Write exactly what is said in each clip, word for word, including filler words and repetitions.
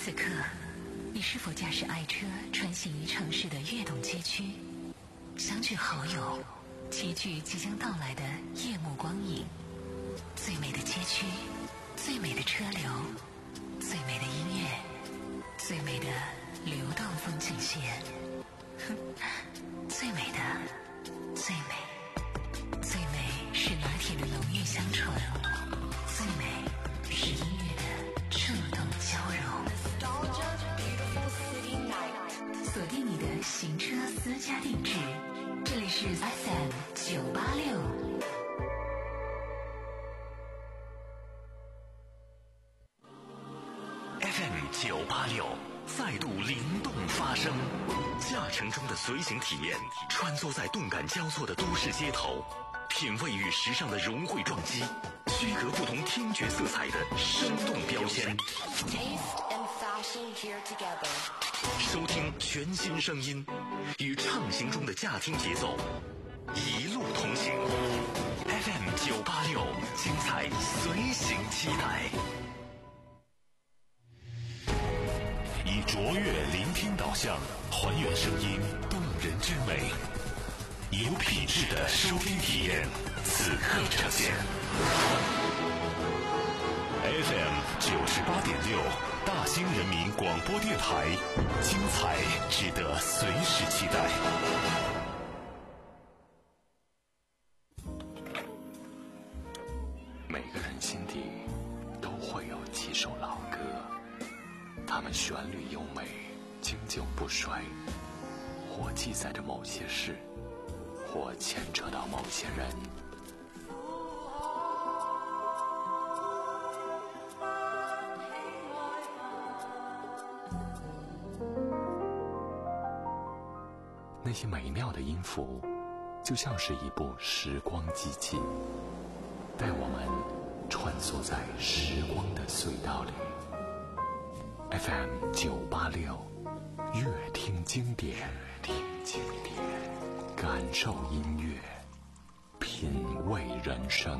此刻，你是否驾驶爱车穿行于城市的跃动街区，相聚好友，齐聚即将到来的夜幕光影？最美的街区，最美的车流，最美的音乐，最美的流动风景线，最美的，最美，最美是拿铁的浓郁香醇，最美是音乐的触动交融。锁定你的行车私家定制，这里是 F M 九八六。 F M 九八六再度灵动发声，驾乘中的随行体验，穿梭在动感交错的都市街头，品味与时尚的融汇撞击，区隔不同听觉色彩的生动标签。收听全新声音，与畅行中的驾听节奏，一路同行。F M 九八六，精彩随行期待。 以卓越聆听导向，还原声音动人之美，有品质的收听体验，此刻呈现。F M 九十八点六，大兴人民广播电台，精彩值得随时期待。 每个人心底都会有几首老歌，它们旋律优美，经久不衰，或记载着某些事，或牵扯到某些人。那些美妙的音符，就像是一部时光机器，带我们穿梭在时光的隧道里。F M 九八六，乐听经典，听经典，感受音乐，品味人生。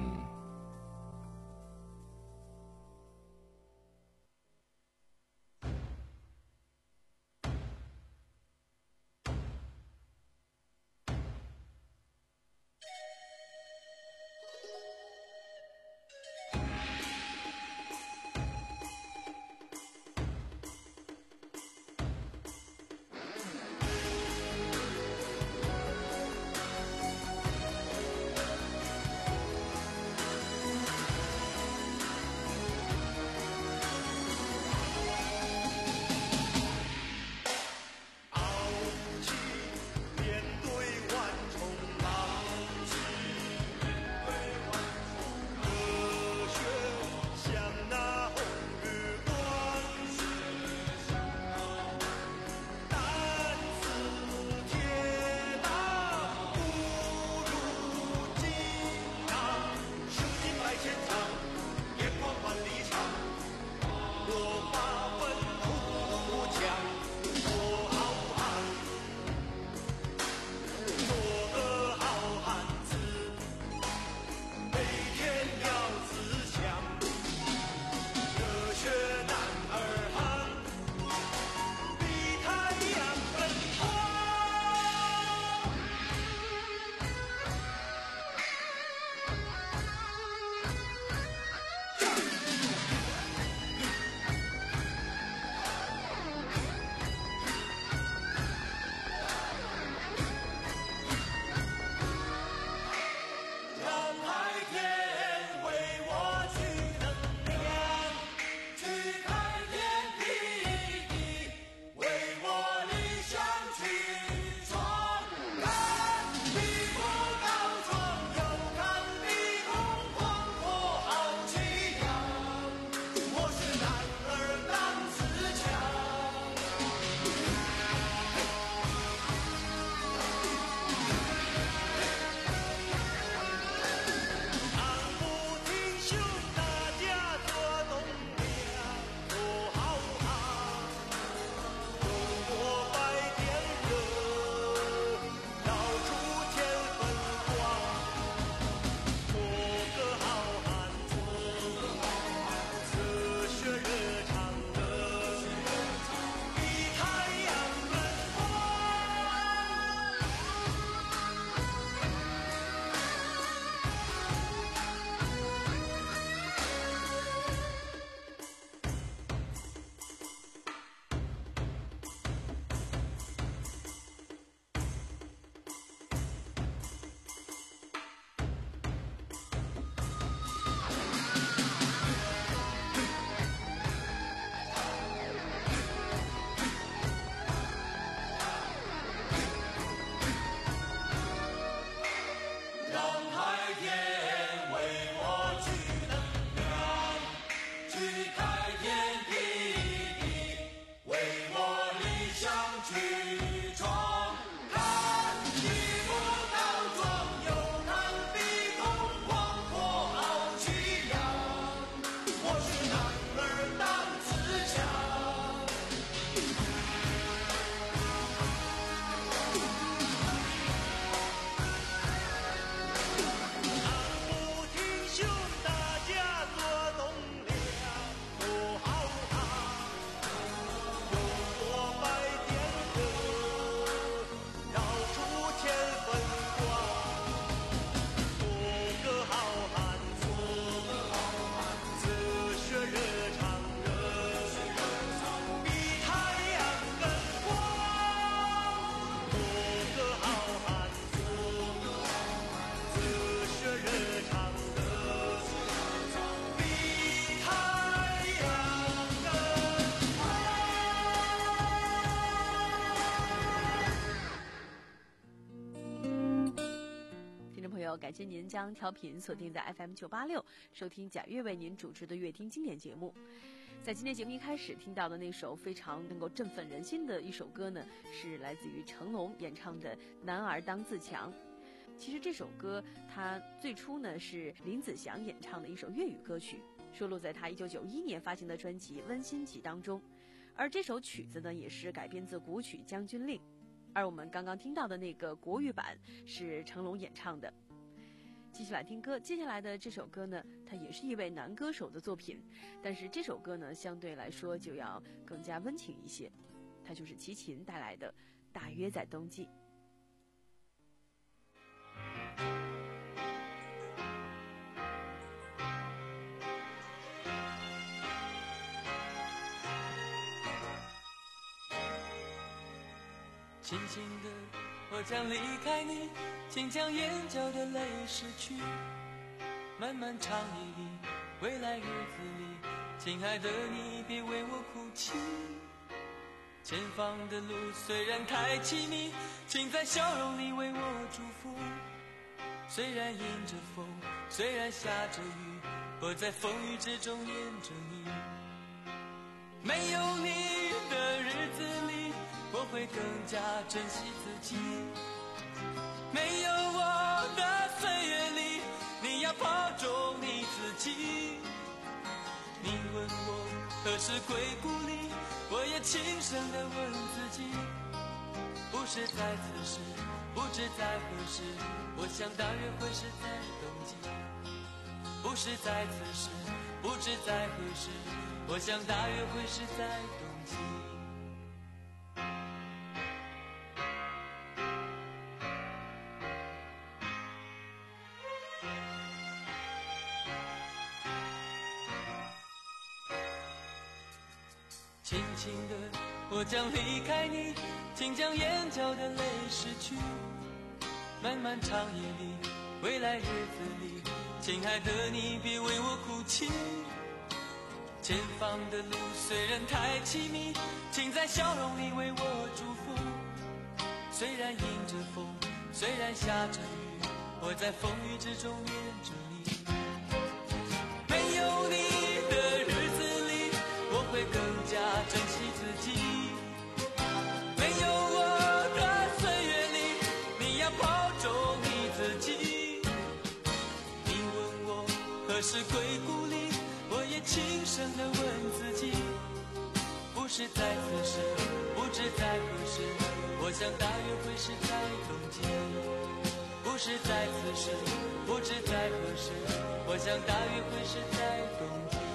友，感谢您将调频锁定在 F M 九八六，收听贾月为您主持的乐听经典节目。在今天节目一开始听到的那首非常能够振奋人心的一首歌呢，是来自于成龙演唱的《男儿当自强》。其实这首歌它最初呢是林子祥演唱的一首粤语歌曲，收录在他一九九一年发行的专辑《温馨集》当中。而这首曲子呢也是改编自古曲《将军令》，而我们刚刚听到的那个国语版是成龙演唱的。继续来听歌，接下来的这首歌呢，它也是一位男歌手的作品，但是这首歌呢相对来说就要更加温情一些，它就是齐秦带来的《大约在冬季》。 轻轻的，我将离开你，请将眼角的泪拭去。漫漫长夜里，未来日子里，亲爱的你别为我哭泣。前方的路虽然太凄迷，请在笑容里为我祝福。虽然迎着风，虽然下着雨，我在风雨之中念着你。没有你的日子里，我会更加珍惜自己。没有我的岁月里，你要保重你自己。你问我何时归故里，我也轻声地问自己。不是在此时，不知在何时，我想大约会是在冬季。不是在此时，不知在何时，我想大约会是在冬季。轻轻的，我将离开你，请将眼角的泪拭去。漫漫长夜里，未来日子里，亲爱的你别为我哭泣。前方的路虽然太凄迷，请在笑容里为我祝福。虽然迎着风，虽然下着雨，我在风雨之中念着你。没有你的日子里，我会更加珍惜自己。没有我的岁月里，你要保重你自己。你问我何时归故里，我也轻声地问自己。不是在此时，不知在何时，我想大约会是在冬季。不是在此时，不知在何时，我想大约会是在冬季。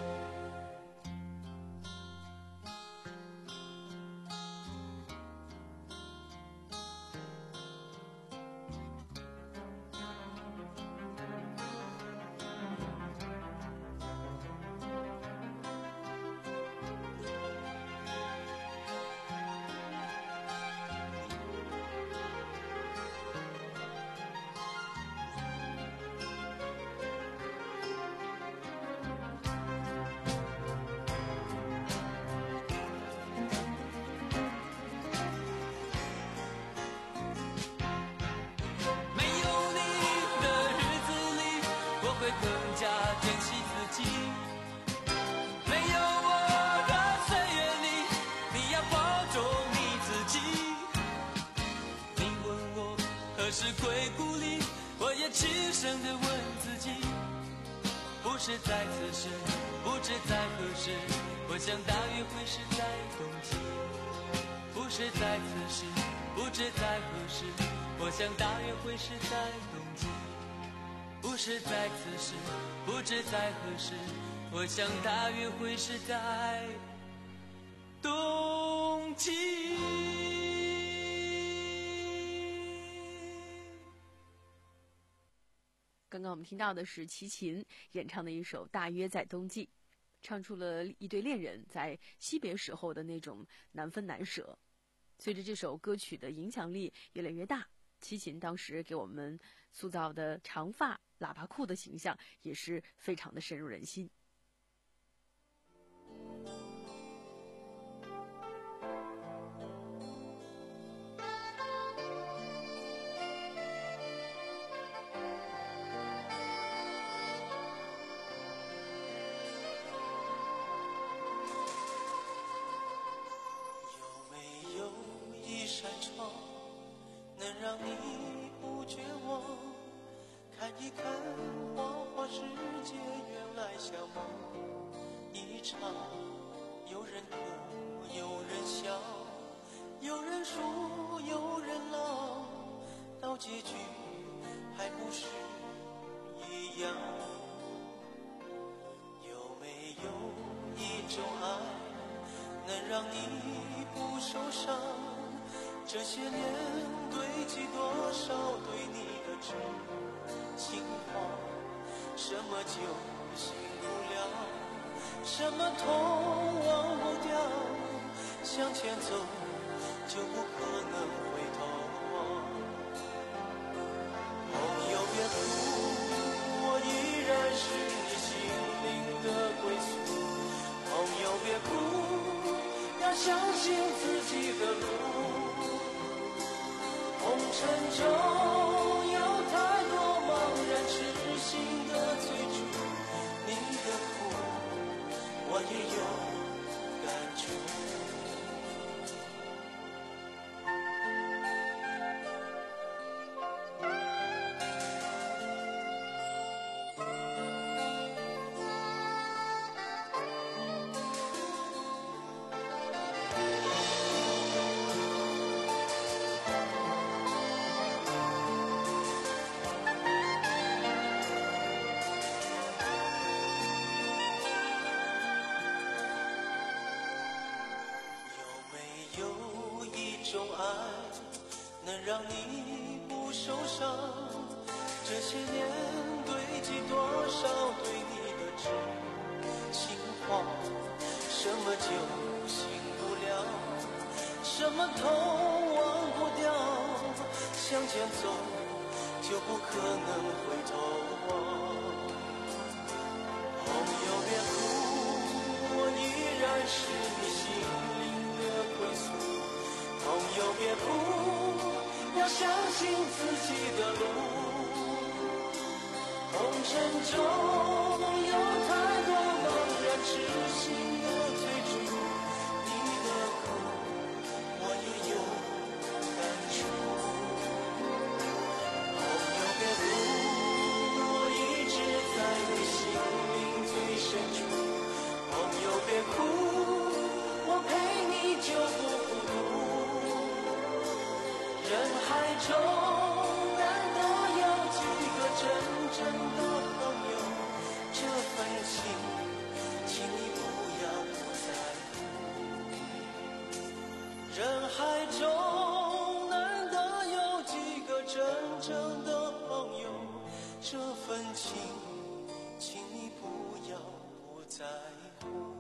会更加珍惜自己。没有我的岁月里，你要保重你自己。你问我何时归故里，我也轻声地问自己。不是在此时，不知在何时，我想大约会是在冬季。不是在此时，不知在何时，我想大约会是在冬季。不是在此时，不知在何时，我想大约会是在冬季。 刚刚我们听到的是齐秦演唱的一首《大约在冬季》，唱出了一对恋人在惜别时候的那种难分难舍。随着这首歌曲的影响力越来越大，齐秦当时给我们塑造的长发喇叭裤的形象也是非常的深入人心。 让你不绝望，看一看花花世界，原来像梦一场。有人哭，有人笑，有人输，有人老，到结局还不是一样。有没有一种爱能让你不受伤？这些年堆积多少对你的痴情话，什么就醒不了，什么痛忘不掉，向前走就不可能回头。朋友别哭，我依然是你心灵的归宿。朋友别哭，要相信自己的路。红尘中有太多茫然痴心的追逐，你的苦我也有感触。能让你不受伤，这些年堆积多少对你的痴情话，什么就醒不了，什么痛忘不掉，向前走就不可能回头。朋友别哭，我依然是你心灵的归宿。朋友别哭，要相信自己的路。红尘中有太多茫然痴心的追逐，你的苦我也有感触。朋友别哭，我一直在你心灵最深处。朋友别哭，我陪你就不孤独。人海中难得有几个真正的朋友，这份情请你不要不在乎。人海中难得有几个真正的朋友，这份情请你不要不在乎。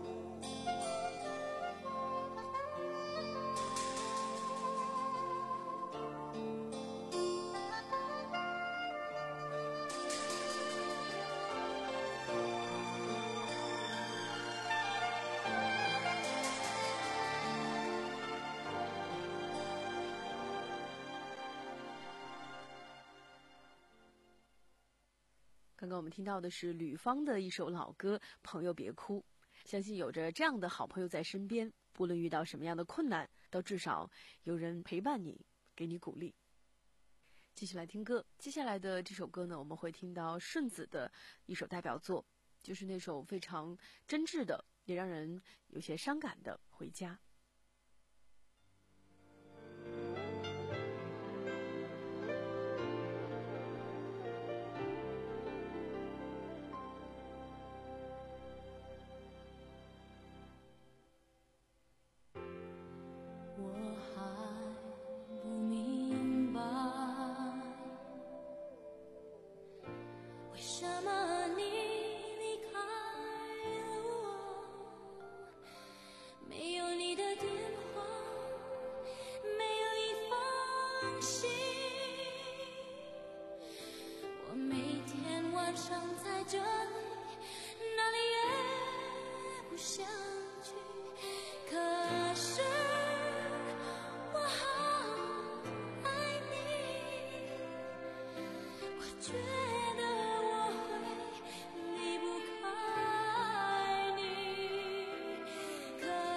刚刚我们听到的是吕方的一首老歌《朋友别哭》，相信有着这样的好朋友在身边，不论遇到什么样的困难，都至少有人陪伴你，给你鼓励。继续来听歌，接下来的这首歌呢，我们会听到顺子的一首代表作，就是那首非常真挚的，也让人有些伤感的《回家》。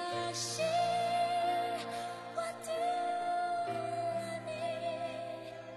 可惜我丢了你。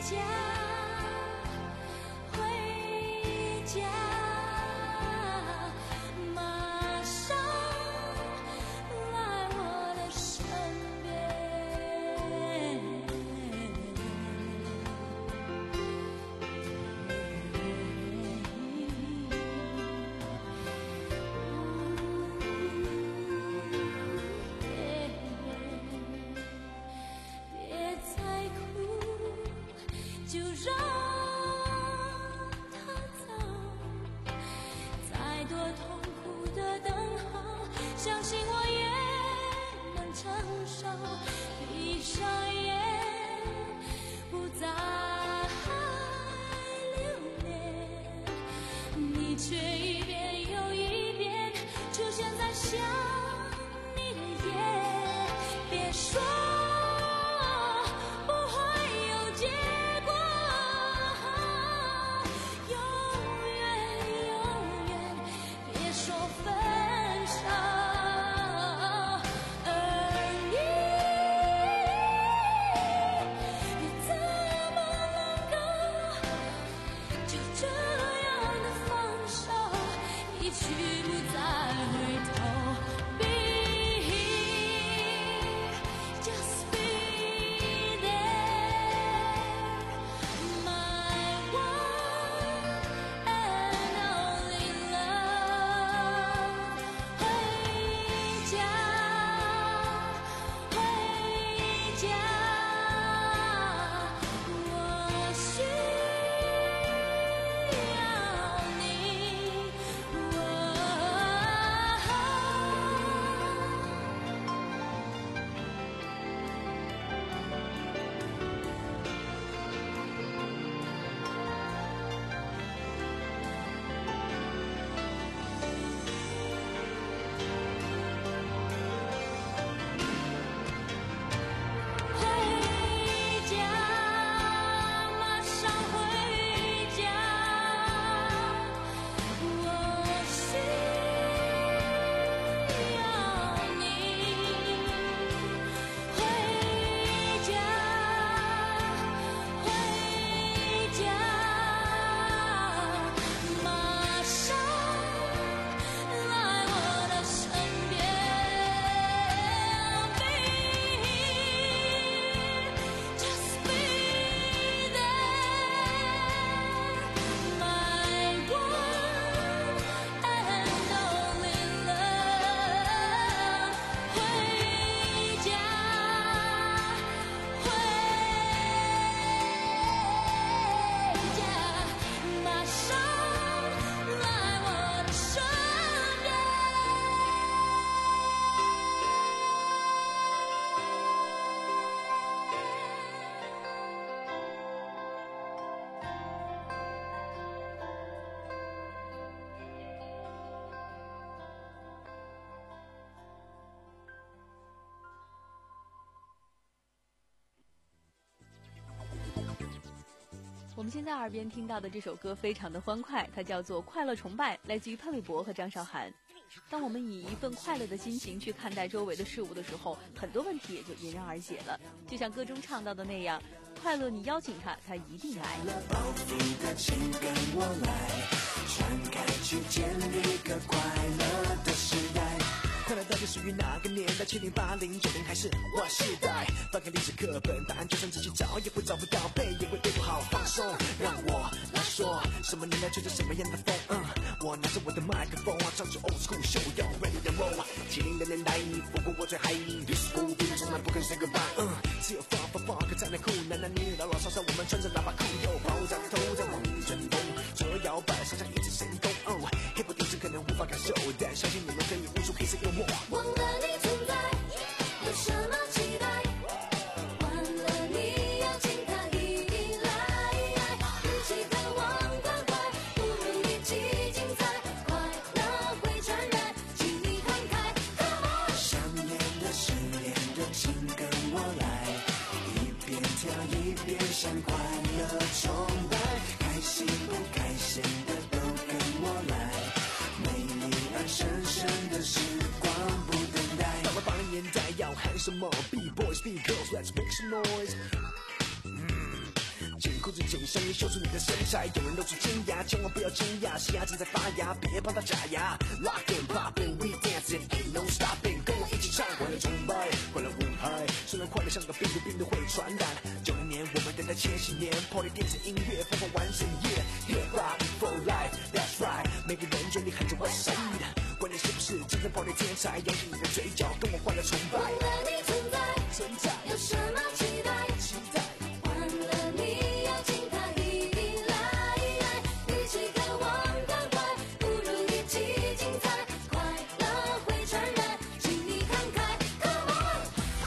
我们现在耳边听到的这首歌非常的欢快，它叫做《快乐崇拜》，来自于潘玮柏和张韶涵。当我们以一份快乐的心情去看待周围的事物的时候，很多问题也就迎刃而解了。就像歌中唱到的那样，快乐你邀请他，他一定来。 包袱的请跟我来，传开去建立个快乐的时代。快乐到底属于哪个年代？七零八零九零还是 Y 世代？翻开历史课本，答案就算自己找也会找不到，背也会背不好。放松，让我来说，什么年代吹着什么样的风？嗯，我拿着我的麦克风，唱着 old school show， 要 ready to roll。七零的年代，不过我最嗨 ，disco 兵从来不肯 say goodbye。嗯，只有 funk funk funk 才能酷，男男女女老老少少，我们穿着喇叭裤，又爆炸头在往里旋风，左右摇摆，上下一直神功。哦 ，hip hop 电视可能无法感受，但相信你们可以悟出黑色幽默。 忘了你存在，有什么期待？忘了你邀请他一定来，一起盼望关怀，不如一起精彩，快乐会传染，请你看开 ，Come on！ 想念的、失恋的，请跟我来，一边跳一边向快乐崇拜，开心不开心的都跟我来，美丽而神圣的时光不等待。到了八零年代要喊什么 ？B boys, B girls, let's make some noise。嗯，艰苦裤子紧身衣秀出你的身材，有人露出尖牙，千万不要惊讶，新芽正在发芽，别帮它假牙。Lock and popping, we dancing, ain't no stopping， 跟我一起唱，快乐崇拜，快乐舞嗨。虽然快乐像个病毒，病毒会传染。九零年，我们等待千禧年 ，Party 电子音乐，疯狂完整夜 ，Hip Hop for life, that's right， 每个人嘴里喊着 West Side， 关键是不是真正 Party 天才，扬起你的嘴角，跟我快乐崇拜。 忘了你存在， 存在， 有什么期待？ 期待。 忘了你要进它一定来，与其渴望关怀，不如一起精彩，快乐会传染，请你看开 ，Come on！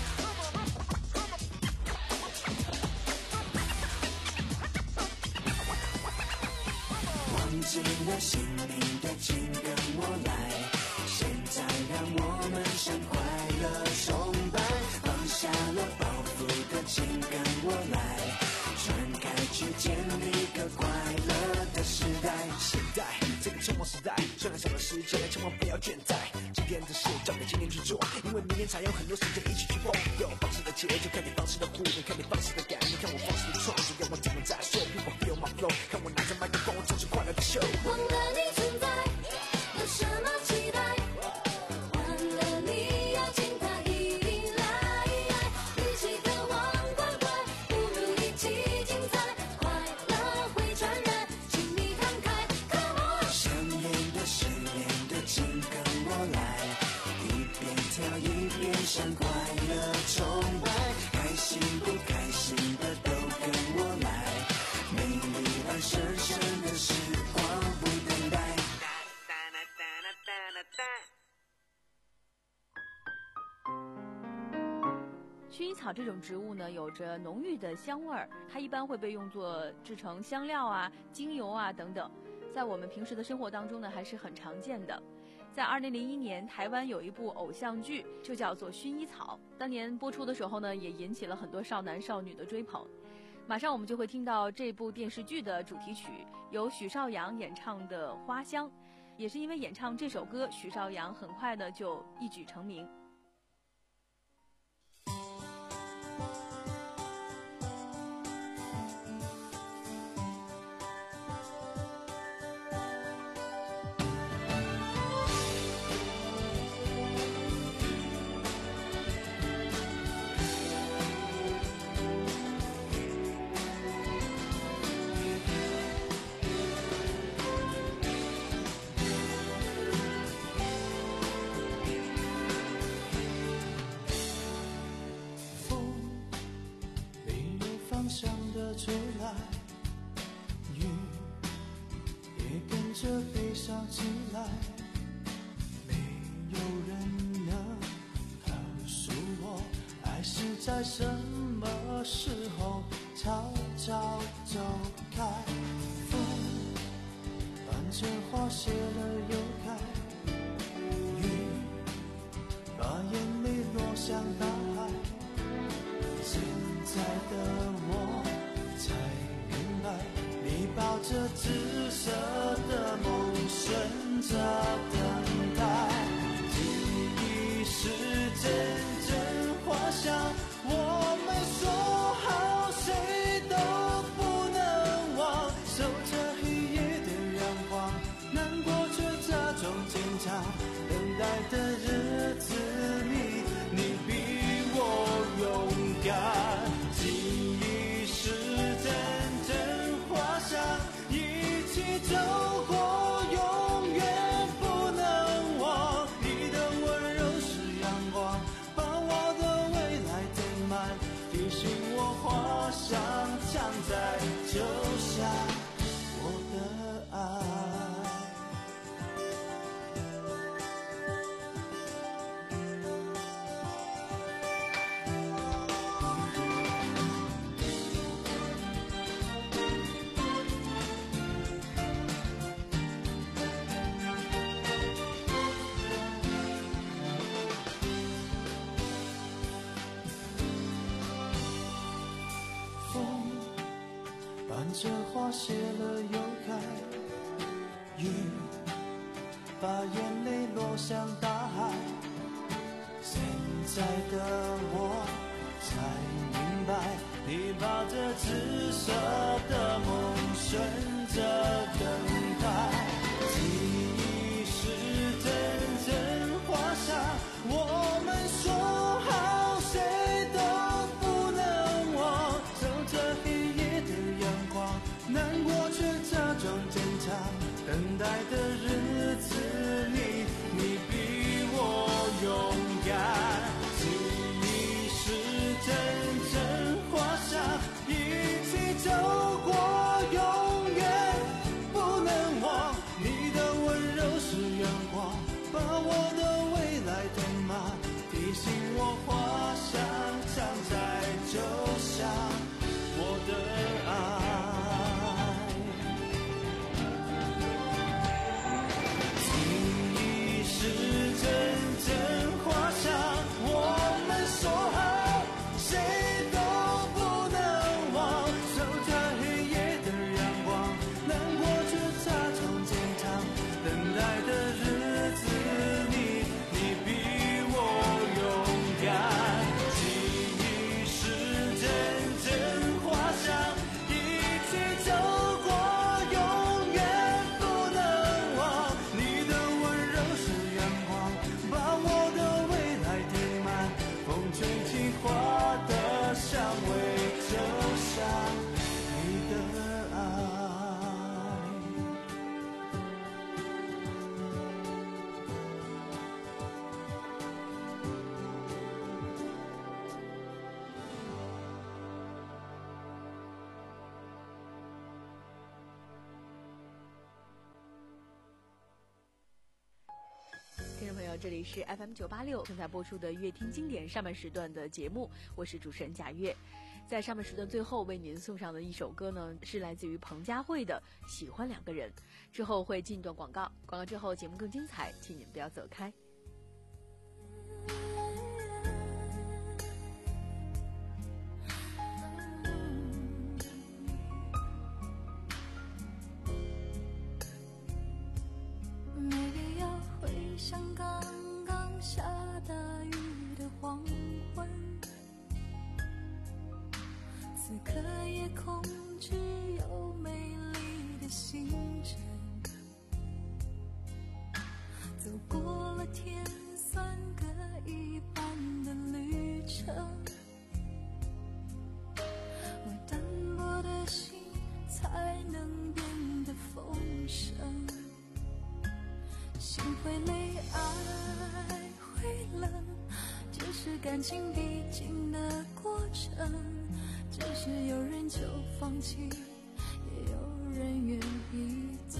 忘记了姓名的请跟我来，现在让我们向快乐崇拜，放下了包袱的请跟我来，传开去建立个快乐的时代。现在这个匆忙时代，虽然少了时间，千万不要倦怠，今天的事交给今天去做，因为明天才有很多时间一起去疯。有方式的节奏，看你方式的互动，看你方式的感觉，看我方式的创作，要我怎么再说 ？People feel my flow， 看我拿着麦克风，唱出快乐的秀。 忘了你存在，有什么期待？忘了你要进它一定来，与其渴望关怀，不如一起精彩，快乐会传染，请你看开 ，Come on！ 想念的、失恋的，请跟我来，一边跳一边向快乐崇拜，开心不开心的都跟我来，美丽而深深的时光不等待。 薰衣草这种植物呢，有着浓郁的香味儿，它一般会被用作制成香料啊、精油啊等等，在我们平时的生活当中呢，还是很常见的。在二零零一年，台湾有一部偶像剧，就叫做《薰衣草》，当年播出的时候呢，也引起了很多少男少女的追捧。马上我们就会听到这部电视剧的主题曲，由许绍洋演唱的《花香》，也是因为演唱这首歌，许绍洋很快的就一举成名。 想得出来，雨也跟着悲伤起来，没有人能告诉我，爱是在什么时候悄悄走开。风伴着花谢了又开，雨把眼泪落向大海，现在的我才明白，你抱着紫色的梦，顺着等待。记忆是阵阵花香，我们说好谁都不能忘。守着黑夜的阳光，难过却假装坚强。等待的日子里，你比我勇敢。记忆是阵阵花香，一起走过，永远不能忘。你的温柔是阳光，把我的未来填满，提醒我花香藏在就下我的爱。这花谢了又开，雨把眼泪落向大海。现在的我才明白， 你抱着紫色的梦，顺着等待。记忆是阵阵花香，我们说好谁都不能忘。守着黑夜的阳光，难过却假装坚强。等待的日子里，你比我勇敢。记忆是阵阵花香，一起走过永远不能忘。你的温柔是阳光，把我的未来填满，提醒我花香常在，就像我的爱。是阵阵花香，我们说好谁都不能忘。守着黑夜的阳光，难过却假装坚强。等待的日子里，你比我勇敢。记忆是阵阵花香，一起走过永远不能忘。你的温柔是阳光，把我的未来填满，风吹起花的香味，就像你的爱。 听众朋友，这里是 F M 九八六正在播出的乐听经典上半时段的节目，我是主持人贾月。在上半时段最后为您送上的一首歌呢，是来自于彭佳慧的《喜欢两个人》。之后会进一段广告，广告之后节目更精彩，请您不要走开。 没必要回想刚刚下大雨的黄昏，此刻夜空只有美丽的星辰，走过了天算各一半的旅程，我单薄的心才能变得丰盛。心会累，爱会冷，这是感情必经的过程。只是有人就放弃，也有人愿意再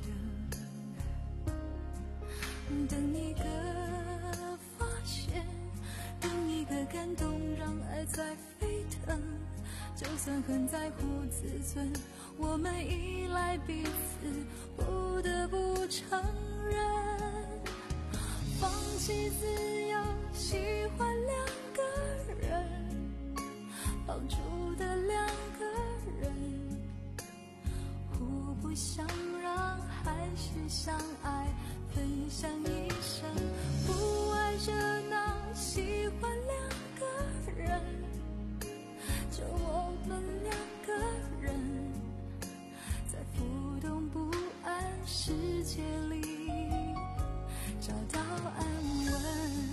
等。等一个发现，等一个感动，让爱再沸腾。就算很在乎自尊，我们依赖彼此，不得不承认，放弃自由，喜欢两个人，绑住的两个人，互不相让，还是相爱，分享一生，不爱热闹，喜欢两个人，就我们两个人，在浮动不安世界里找到安稳。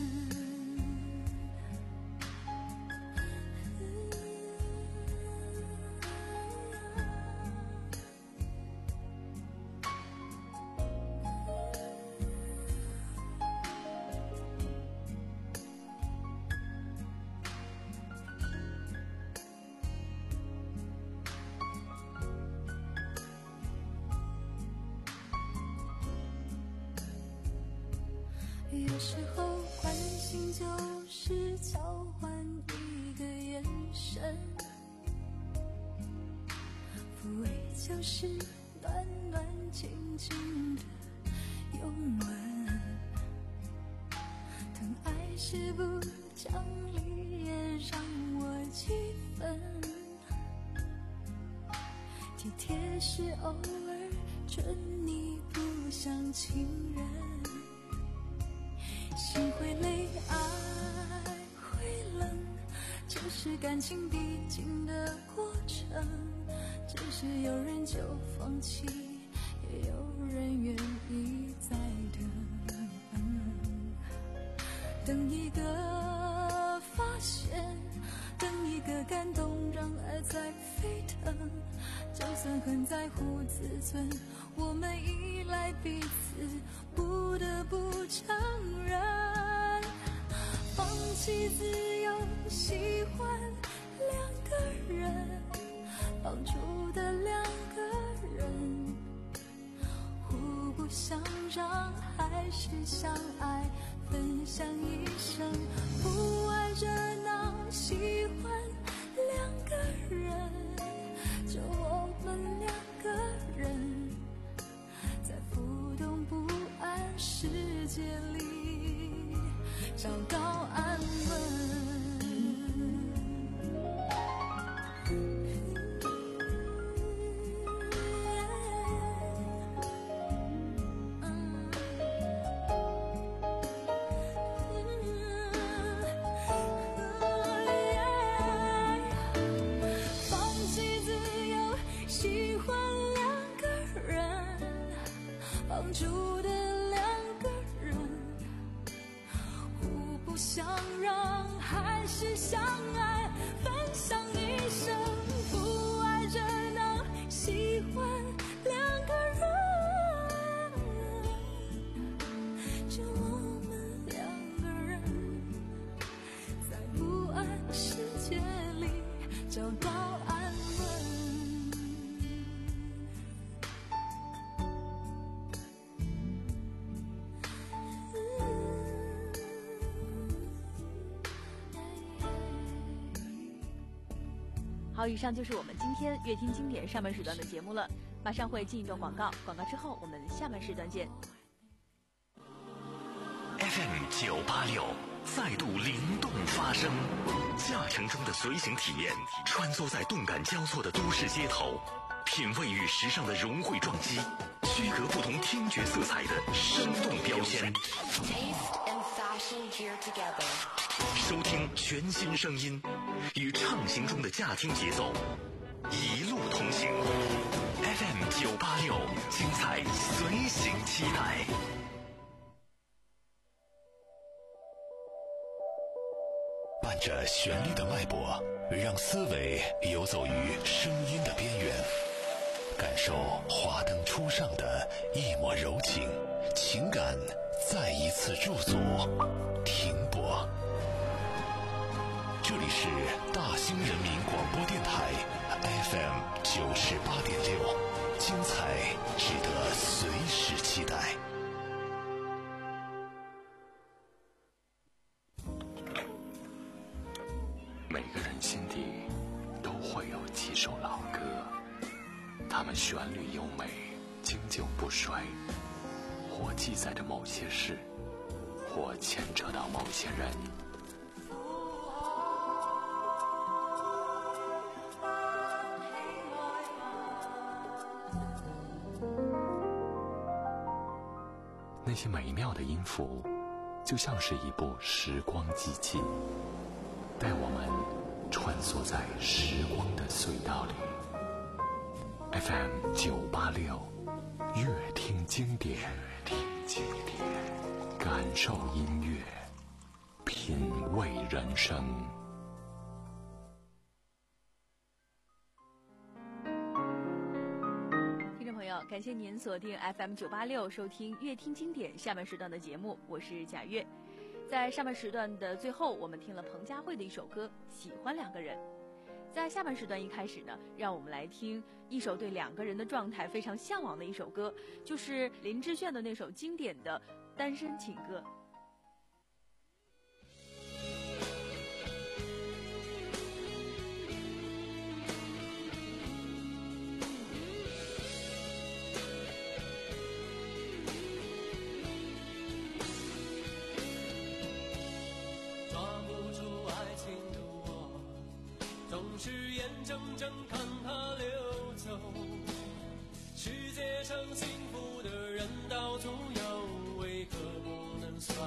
有时候关心就是交换一个眼神，抚慰就是暖暖静静的拥吻，疼爱是不讲理也让我气愤，体贴是偶尔准你不像情人，心会累，爱会冷， 只是感情必经的过程，只是有人就放弃，也有人愿意再等，等一个发现，等一个感动，让爱在沸腾。就算很在乎自尊，我们依赖彼此，不得不承认，放弃自由，喜欢两个人，绑住的两个人，互不相让，还是相爱，分享一生，不爱热闹，喜欢两个人，就我们两个人，在浮动不安世界里找到安稳。绑住的两个人，互不相让，还是相爱，分享一生，不爱热闹，喜欢两个人，就我们两个人，在不安世界里找到安稳。 好，以上就是我们今天乐听经典上半时段的节目了，马上会进一段广告，广告之后我们下半时段见。 F M 九八六再度灵动发声，驾乘中的随行体验，穿梭在动感交错的都市街头，品味与时尚的融汇撞击，区隔不同听觉色彩的生动标签。收听全新声音，与畅行中的驾听节奏，一路同行。F M 九八六，精彩随行期待。 伴着旋律的脉搏，让思维游走于声音的边缘，感受华灯初上的一抹柔情，情感再一次驻足停泊。这里是大兴人民广播电台 F M 九十八点六，精彩值得随时期待。 每个人心底都会有几首老歌，它们旋律优美，经久不衰，或记载着某些事，或牵扯到某些人。那些美妙的音符，就像是一部时光机器，带我们穿梭在时光的隧道里。 F M 九八六，乐听经典，听经典，感受音乐，品味人生。 听众朋友，感谢您锁定 F M 九八六收听乐听经典下半时段的节目，我是贾月。在上半时段的最后，我们听了彭佳慧的一首歌《喜欢两个人》。在下半时段一开始呢，让我们来听一首对两个人的状态非常向往的一首歌，就是林志炫的那首经典的《单身情歌》。 是眼睁睁看它流走，世界上幸福的人到处有，为何不能松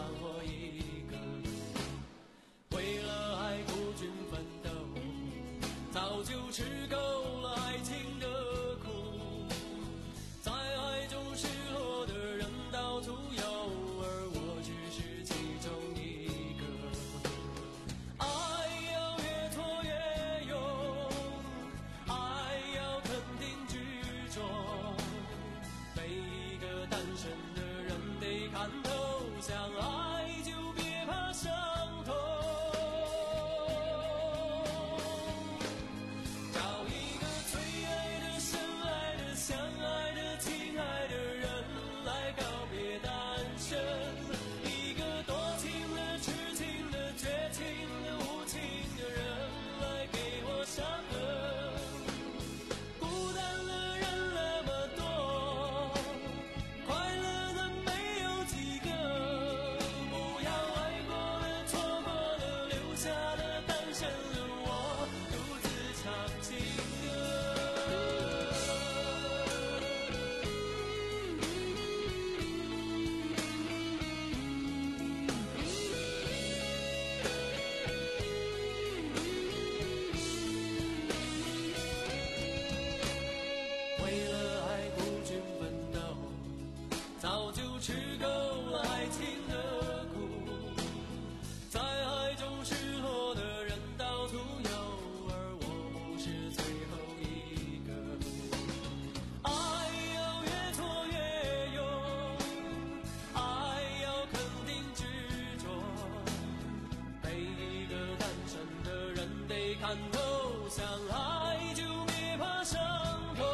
相爱就别怕伤痛。找一个最爱的、深爱的、相爱的、亲爱的人来告别单身，一个多情的、痴情的、绝情的、无情的人来给我伤痕。孤单的人那么多，快乐的没有几个，不要爱过了、错过了，留下的单身的我独自唱情歌。为了爱孤军奋斗，早就吃够了爱情的苦，在爱中失落的人到处有，而我不是最后一个。爱要越挫越勇，爱要肯定执着，被一个单身的人得看透，相爱就别怕伤痛。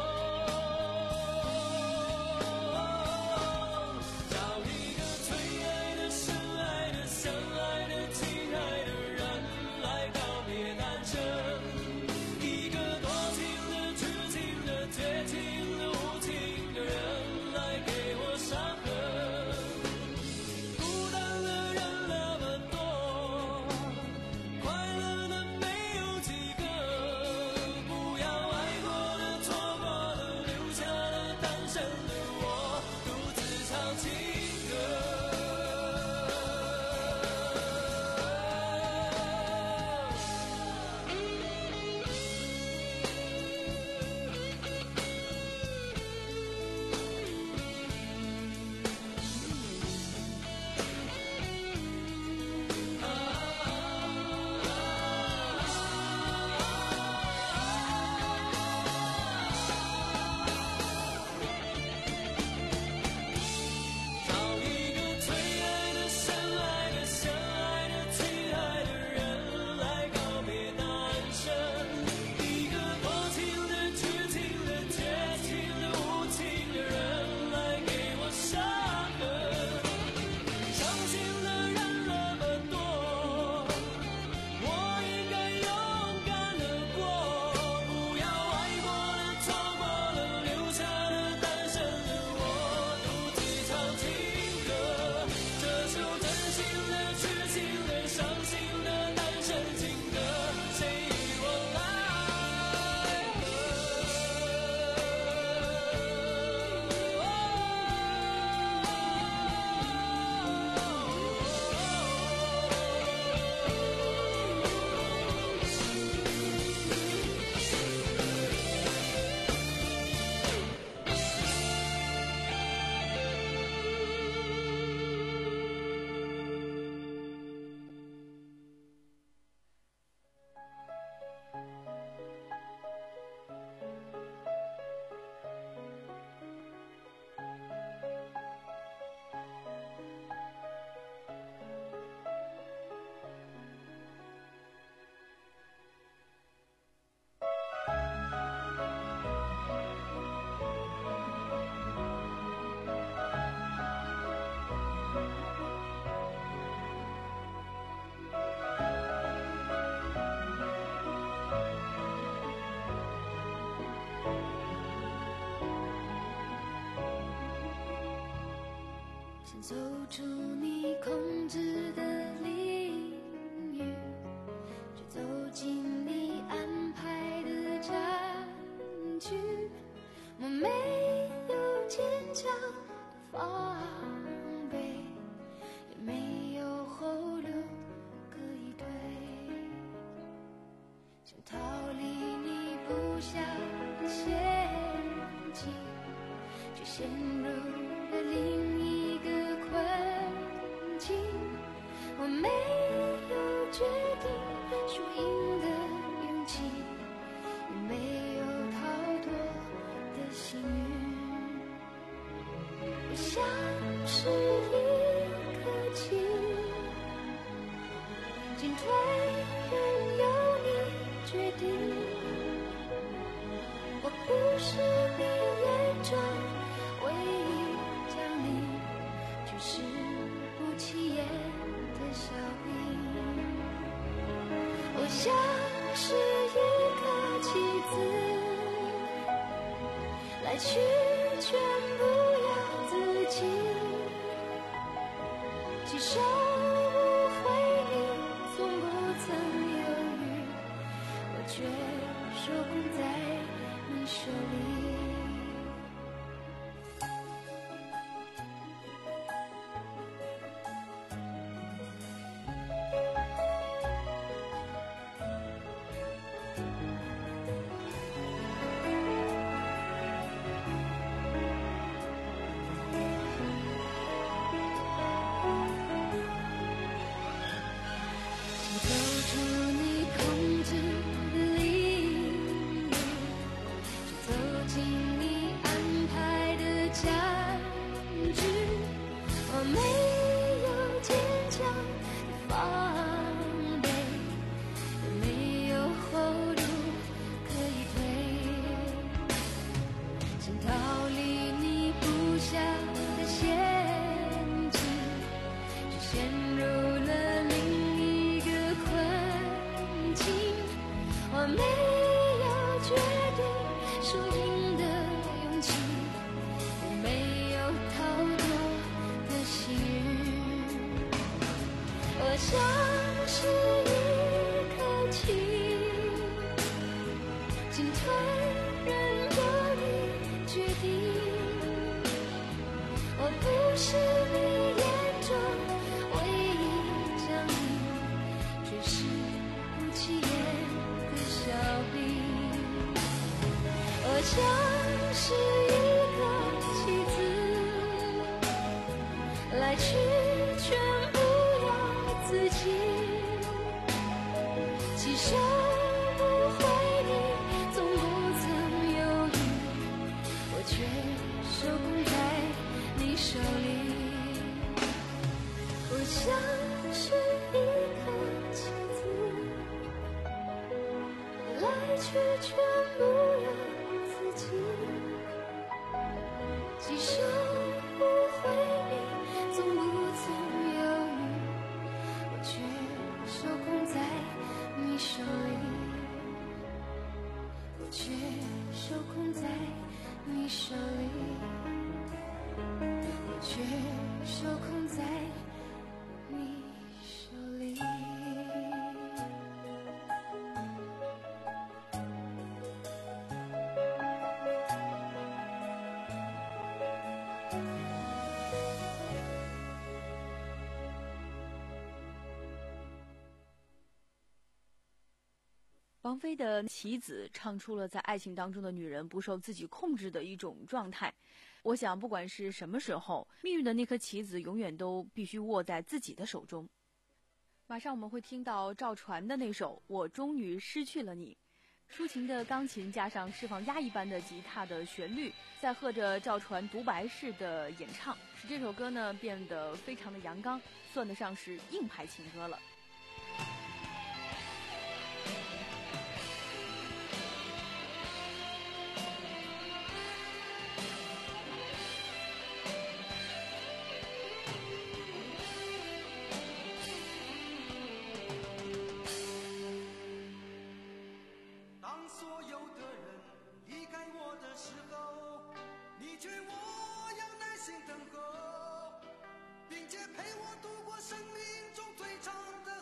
找一个最爱的、深爱的、相爱的、亲爱的人来告别单身，一个多情的、痴情的、绝情的、无情的人来给我伤痕。孤单的人那么多，快乐的没有几个，不要爱过了、错过了，留下了单身的我独自唱情歌。找一个最爱的、深爱的、相爱的、亲爱的人来告别单身，一个多情的、痴情的、绝情的、无情的人来给我伤痕。伤心的人那么多，我应该勇敢地过，不要爱过了、错过了，留下了单身的我独自唱情歌。这首真心的、痴情的、伤心的单身情歌，谁与我来想走出你控制的领域，却走进你安排的战局。我没有坚强的防备，也没有后路可以退，想逃离你布下的陷阱，却陷入了另一个困境。我没有决定输赢的勇气，也没有逃脱的幸运。我像是一颗情，进退任由你决定。我不是你眼中唯一将你拒之不起眼的小兵，我像是一个棋子，来去全不由自己，几手无回你从不曾犹豫，我却手控在你手里。 王菲的《棋子》唱出了在爱情当中的女人不受自己控制的一种状态。我想不管是什么时候，命运的那颗棋子永远都必须握在自己的手中。马上我们会听到赵传的那首《我终于失去了你》，抒情的钢琴加上释放压抑般的吉他的旋律，再和着赵传独白式的演唱，使这首歌呢变得非常的阳刚，算得上是硬派情歌了。 陪我度过生命中最长的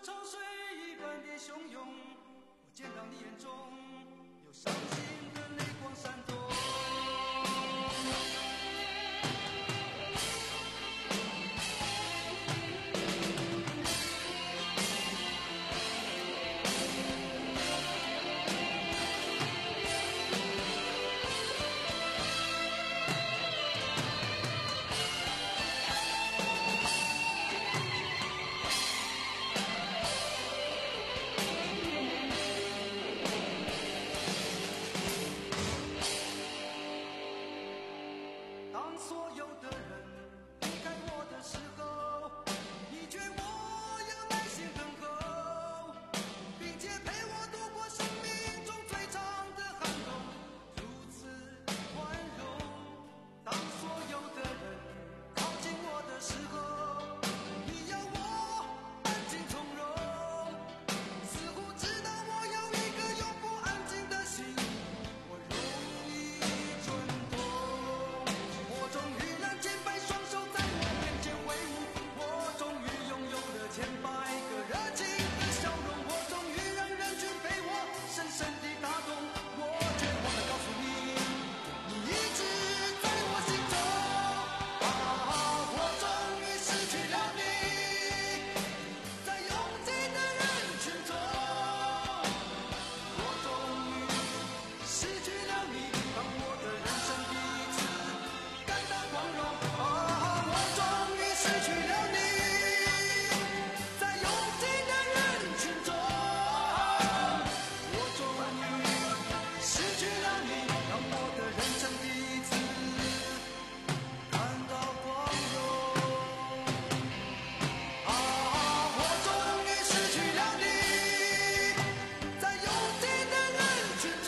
潮水一般的汹涌，我见到你眼中有伤心的泪光闪动。当所有的人离开我的时候，你劝我要耐心等候，并且陪我度过生命中最长的寒冬，如此宽容。当所有的人靠近我的时候，你要我安静从容，似乎知道我有一个永不安静的心，我容易蠢动。我终于让千百双手在我面前挥舞，我终于拥有了千百个热情的笑容，我终于让人群被我深深地打动，我绝望地告诉你，你一直在我心中。啊，我终于失去了你，在拥挤的人群中，我终于失去了你，让我的人生第一次感到光荣。啊，我终于失去了你，在拥挤的人群中，我终于失去了你，让我的人生第一次感到光荣。啊，我终于失去了你，在拥挤的人群中，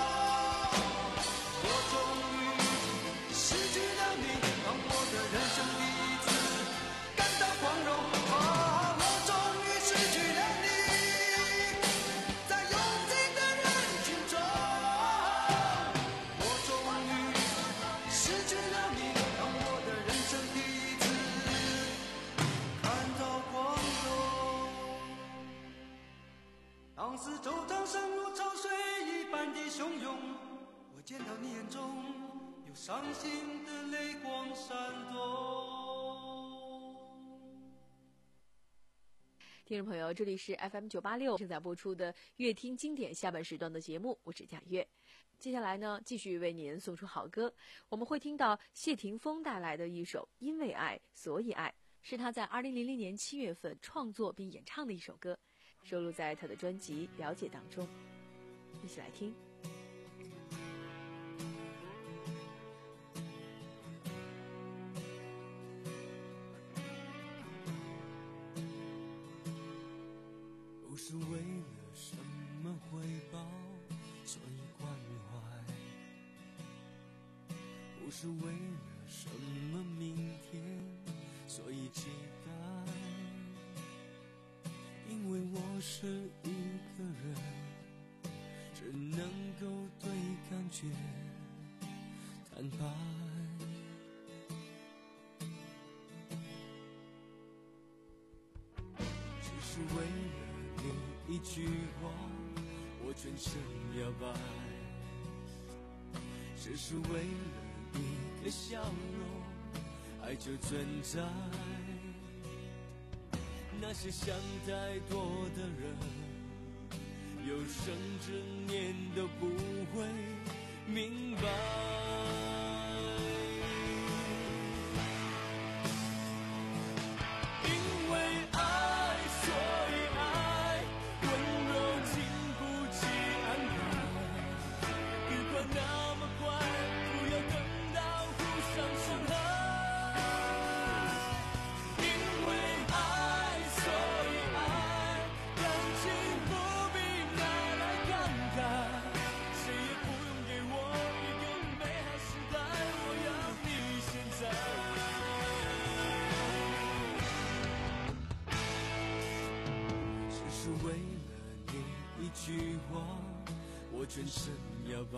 我终于失去了你，让我的人生第一次感到光荣。啊，我终于失去了你，在拥挤的人群中，我终于失去了你，让我的人生第一次感到光荣。当四周掌声如潮水一般的汹涌，我见到你眼中有伤心的泪光闪动。 听众朋友，这里是 F M 九八六正在播出的乐听经典下半时段的节目，我是贾月。接下来呢，继续为您送出好歌，我们会听到谢霆锋带来的一首《因为爱所以爱》，是他在二零零零年七月份创作并演唱的一首歌，收录在他的专辑《了解》当中。一起来听。 不是为了什么回报，所以关怀；不是为了什么明天，所以期待。因为我是一个人，只能够对感觉坦白。只是为了你一句话，我全身摇摆，只是为了一个笑容，爱就存在。那些想太多的人，有生之年都不会明白。句话，我全身摇摆，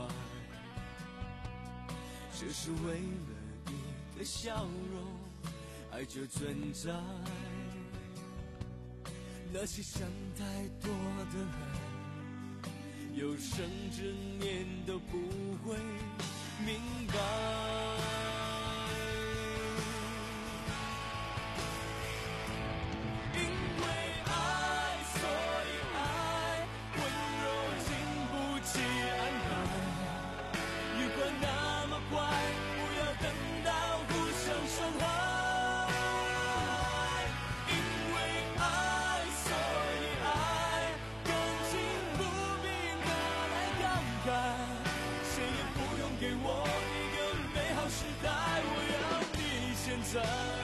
只是为了一个笑容，爱就存在。 那些想太多的人，有生之年都不会明白。因为爱，所以爱，温柔经不起安排。雨过那么快，不要等到互相伤害。给我一个美好时代，我要你现在。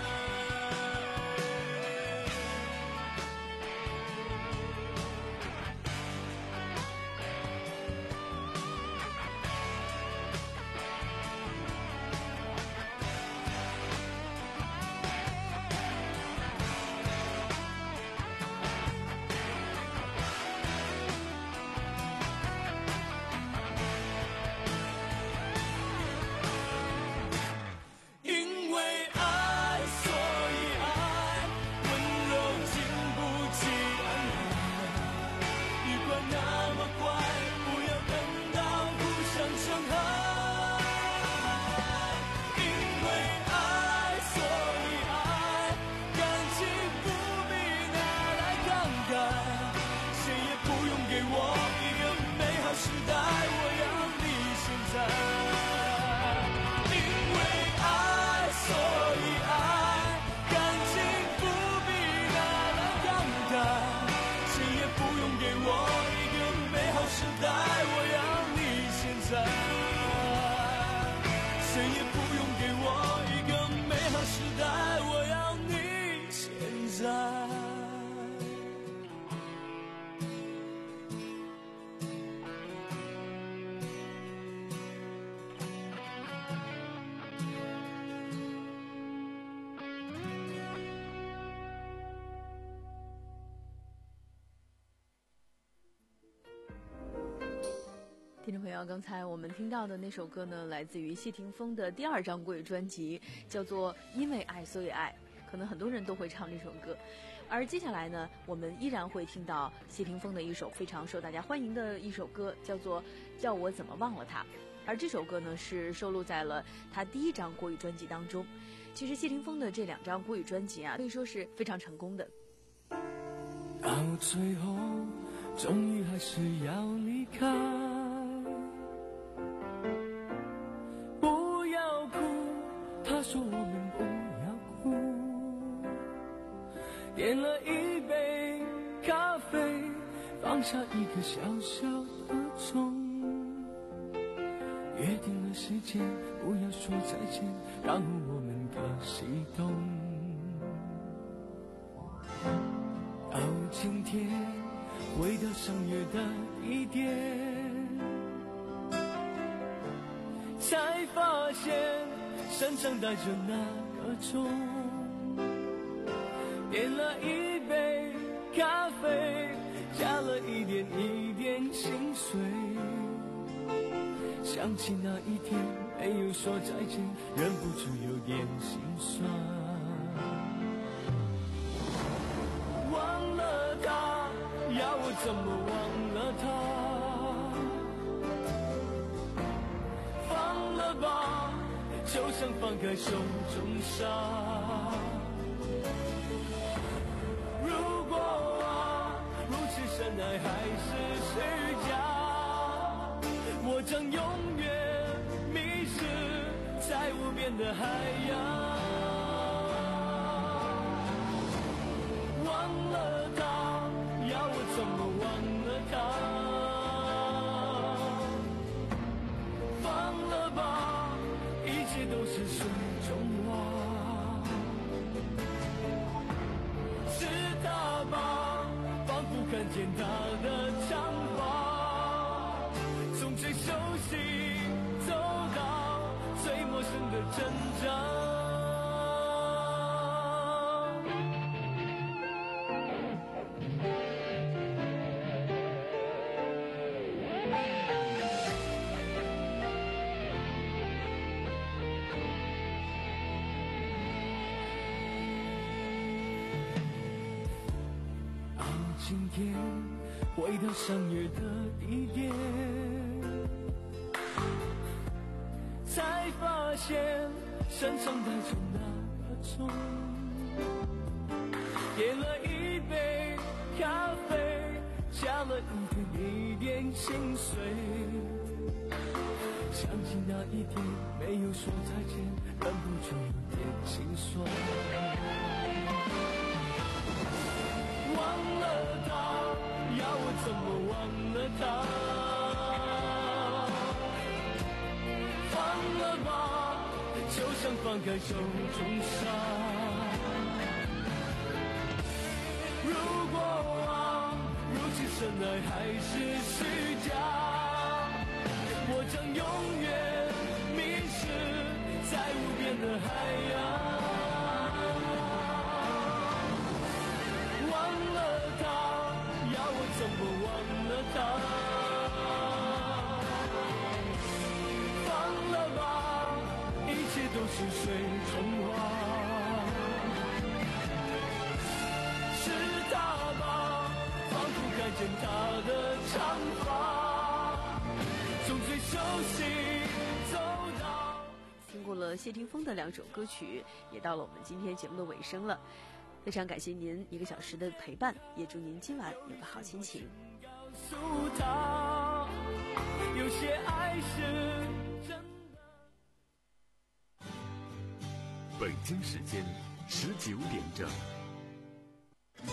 听众朋友，刚才我们听到的那首歌呢，来自于谢霆锋的第二张国语专辑，叫做《因为爱所以爱》，可能很多人都会唱这首歌。而接下来呢，我们依然会听到谢霆锋的一首非常受大家欢迎的一首歌，叫做《叫我怎么忘了他》。而这首歌呢，是收录在了他第一张国语专辑当中。其实谢霆锋的这两张国语专辑啊，可以说是非常成功的。 到最后，终于还是要离开。不要哭，他说我们不要哭。点了一杯咖啡，放下一个小小的钟，约定了时间，不要说再见，然后我们各西东。到今天，回到相约的地点，才发现身上带着那个钟，点了一杯咖啡，加了一点一点心碎。想起那一天没有说再见，忍不住有点心酸。忘了他，要我怎么忘了他？放了吧，就像放开手中沙。如果啊，如此深爱还是虚假，我将永远迷失在无边的海洋。忘了他，要我怎么忘了他？放了吧，一切都是水中花。是他吧，仿佛看见他的长发，从最熟悉走到最陌生的挣扎。 今天回到相约的地点，才发现身上带着那个钟，点了一杯咖啡，加了一点一点心碎，想起那一天没有说再见，忍不住有点心酸。忘了他，要我怎么忘了他？放了吧，就像放开手中沙。如果啊，如此深爱还是虚假，我将永远迷失在无边的海洋。忘了他，要我怎么忘了他？放了吧，一切都是水中花。是他吧，仿佛看见他的长发，从最熟悉走到。 听过了谢霆锋的两首歌曲，也到了我们今天节目的尾声了。非常感谢您一个小时的陪伴，也祝您今晚有个好心情。 告诉他，有些爱是真的。 北京时间十九点整。